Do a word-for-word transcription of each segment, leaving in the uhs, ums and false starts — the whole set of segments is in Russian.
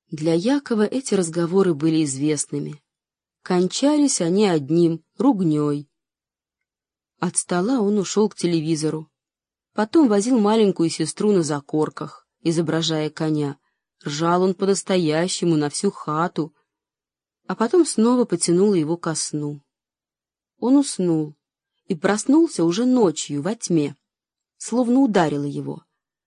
Для Якова эти разговоры были известными. Кончались они одним — ругней. От стола он ушел к телевизору. Потом возил маленькую сестру на закорках, изображая коня. Ржал он по-настоящему на всю хату, а потом снова потянуло его ко сну. Он уснул и проснулся уже ночью во тьме, словно ударило его.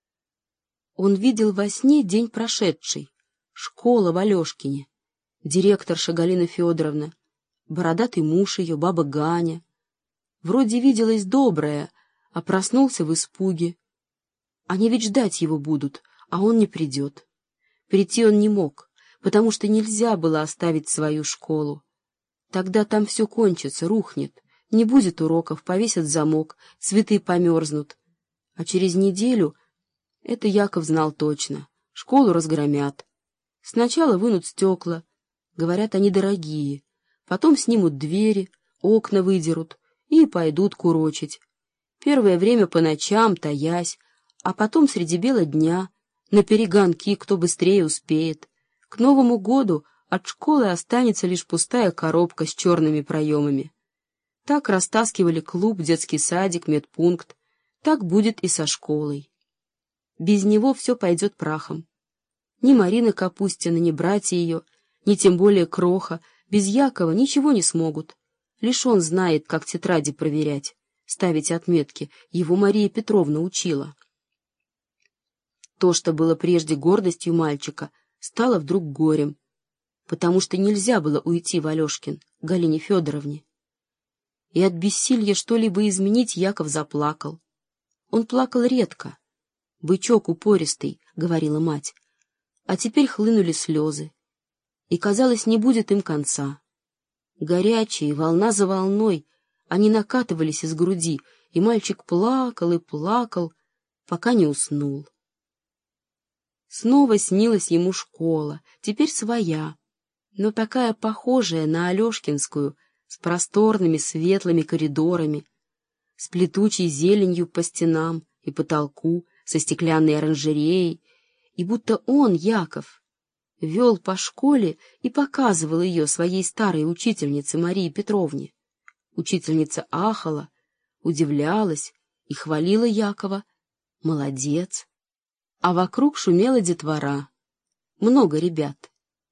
Он видел во сне день прошедший, школа в Алешкине, директорша Галина Федоровна, бородатый муж ее, баба Ганя. Вроде виделась добрая, а проснулся в испуге. Они ведь ждать его будут, а он не придет. Прийти он не мог, потому что нельзя было оставить свою школу. Тогда там все кончится, рухнет, не будет уроков, повесят замок, цветы померзнут. А через неделю, это Яков знал точно, школу разгромят. Сначала вынут стекла, говорят, они дорогие, потом снимут двери, окна выдерут и пойдут курочить. Первое время по ночам, таясь, а потом среди бела дня, на перегонки, кто быстрее успеет. К Новому году от школы останется лишь пустая коробка с черными проемами. Так растаскивали клуб, детский садик, медпункт. Так будет и со школой. Без него все пойдет прахом. Ни Марина Капустина, ни братья ее, ни тем более Кроха без Якова ничего не смогут. Лишь он знает, как тетради проверять, ставить отметки. Его Мария Петровна учила. То, что было прежде гордостью мальчика, стало вдруг горем, потому что нельзя было уйти в Алешкин, Галине Федоровне. И от бессилья что-либо изменить Яков заплакал. Он плакал редко. «Бычок упористый», — говорила мать. А теперь хлынули слезы, и, казалось, не будет им конца. Горячие, волна за волной, они накатывались из груди, и мальчик плакал и плакал, пока не уснул. Снова снилась ему школа, теперь своя, но такая похожая на Алешкинскую, с просторными светлыми коридорами, с плетучей зеленью по стенам и потолку, со стеклянной оранжереей, и будто он, Яков, вел по школе и показывал ее своей старой учительнице Марии Петровне. Учительница ахала, удивлялась и хвалила Якова. Молодец! А вокруг шумела детвора. Много ребят.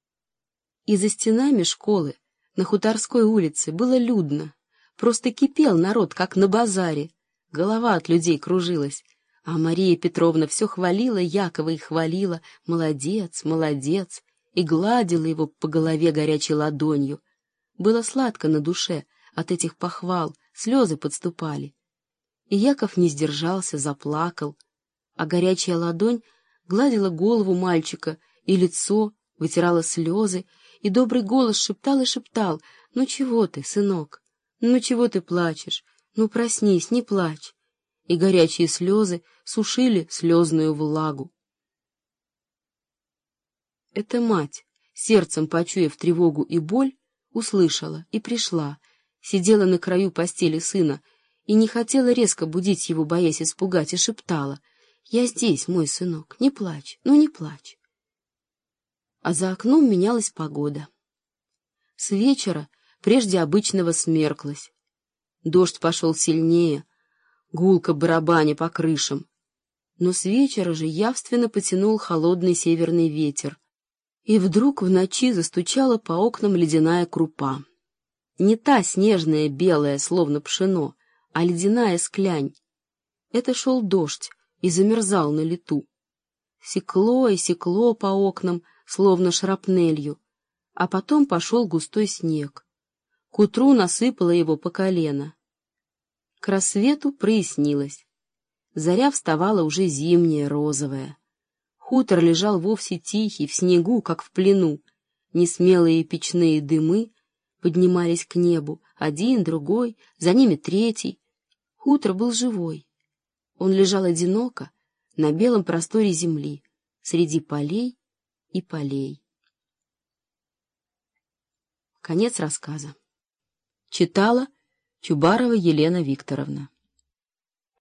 И за стенами школы, на Хуторской улице, было людно. Просто кипел народ, как на базаре. Голова от людей кружилась. А Мария Петровна все хвалила Якова и хвалила. Молодец, молодец. И гладила его по голове горячей ладонью. Было сладко на душе от этих похвал, слезы подступали. И Яков не сдержался, заплакал. А горячая ладонь гладила голову мальчика и лицо, вытирала слезы, и добрый голос шептал и шептал: «Ну чего ты, сынок? Ну чего ты плачешь? Ну проснись, не плачь!» И горячие слезы сушили слезную влагу. Эта мать, сердцем почуяв тревогу и боль, услышала и пришла, сидела на краю постели сына и не хотела резко будить его, боясь испугать, и шептала: «Я здесь, мой сынок, не плачь, ну не плачь». А за окном менялась погода. С вечера прежде обычного смерклась. Дождь пошел сильнее, гулко барабаня по крышам. Но с вечера же явственно потянул холодный северный ветер, и вдруг в ночи застучала по окнам ледяная крупа. Не та снежная белая, словно пшено, а ледяная склянь. Это шел дождь и замерзал на лету. Секло и секло по окнам, словно шрапнелью, а потом пошел густой снег. К утру насыпало его по колено. К рассвету прояснилось. Заря вставала уже зимняя, розовая. Хутор лежал вовсе тихий, в снегу, как в плену. Несмелые печные дымы поднимались к небу, один, другой, за ними третий. Хутор был живой. Он лежал одиноко на белом просторе земли, среди полей и полей. Конец рассказа. Читала Чубарова Елена Викторовна.